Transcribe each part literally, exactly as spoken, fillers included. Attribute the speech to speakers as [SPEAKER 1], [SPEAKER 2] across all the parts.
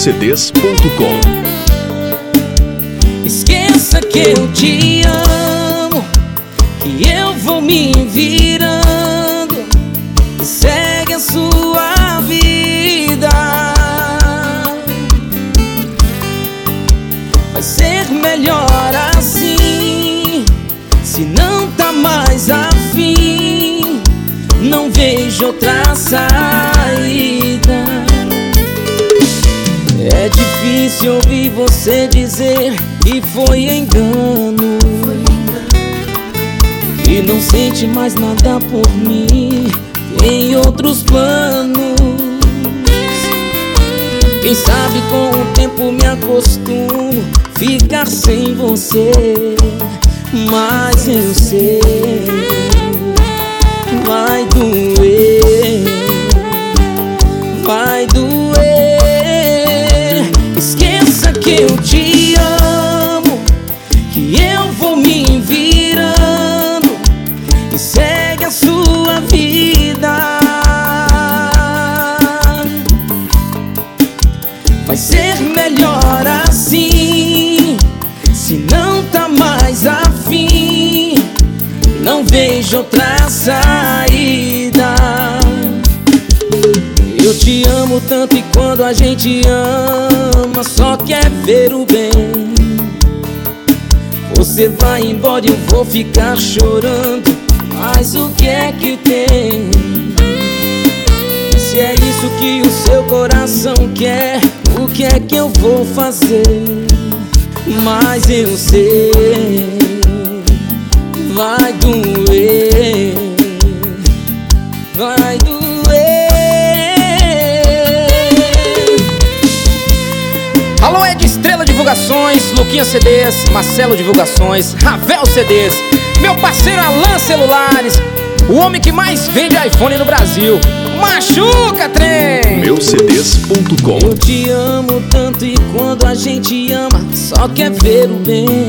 [SPEAKER 1] C Ds ponto com.
[SPEAKER 2] Esqueça que eu te amo, que eu vou me virando e segue a sua vida. Vai ser melhor assim, se não tá mais afim, não vejo outra saída. É difícil ouvir você dizer que foi engano, que não sente mais nada por mim, tem outros planos. Quem sabe com o tempo me acostumo ficar sem você, mas eu sei, vai doer, vai doer. Esqueça que eu te amo, que eu vou me virando e segue a sua vida. Vai ser melhor assim, se não tá mais afim, não vejo outra saída. Eu te amo tanto e quando a gente ama só quer ver o bem. Você vai embora e eu vou ficar chorando, mas o que é que tem? Se é isso que o seu coração quer, o que é que eu vou fazer? Mas eu sei, vai doer, vai doer.
[SPEAKER 3] Alô, Ed Estrela Divulgações, Luquinha C Ds, Marcelo Divulgações, Ravel C Ds, meu parceiro Alan Celulares, o homem que mais vende iPhone no Brasil. Machuca, trem!
[SPEAKER 1] Meu C Ds ponto com.
[SPEAKER 2] Eu te amo tanto e quando a gente ama só quer ver o bem.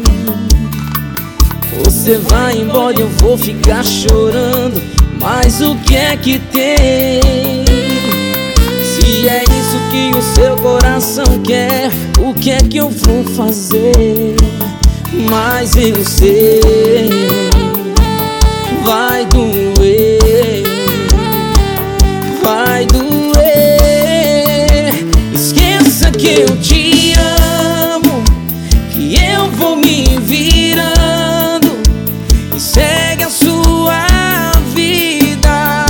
[SPEAKER 2] Você vai embora e eu vou ficar chorando, mas o que é que tem? Se é isso que o seu coração quer, o que é que eu vou fazer? Mas eu sei, vai doer, vai doer. Esqueça que eu te amo, que eu vou me virando e segue a sua vida.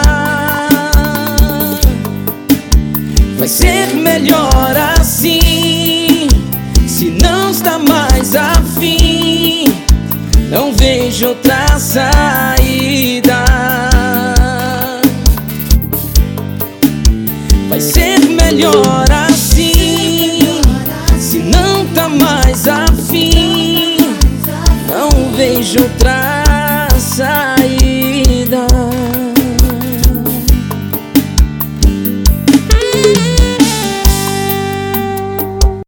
[SPEAKER 2] Vai ser melhor assim, se não está mais afim, não vejo outra saída. Vai ser melhor assim, se não tá mais afim, não vejo outra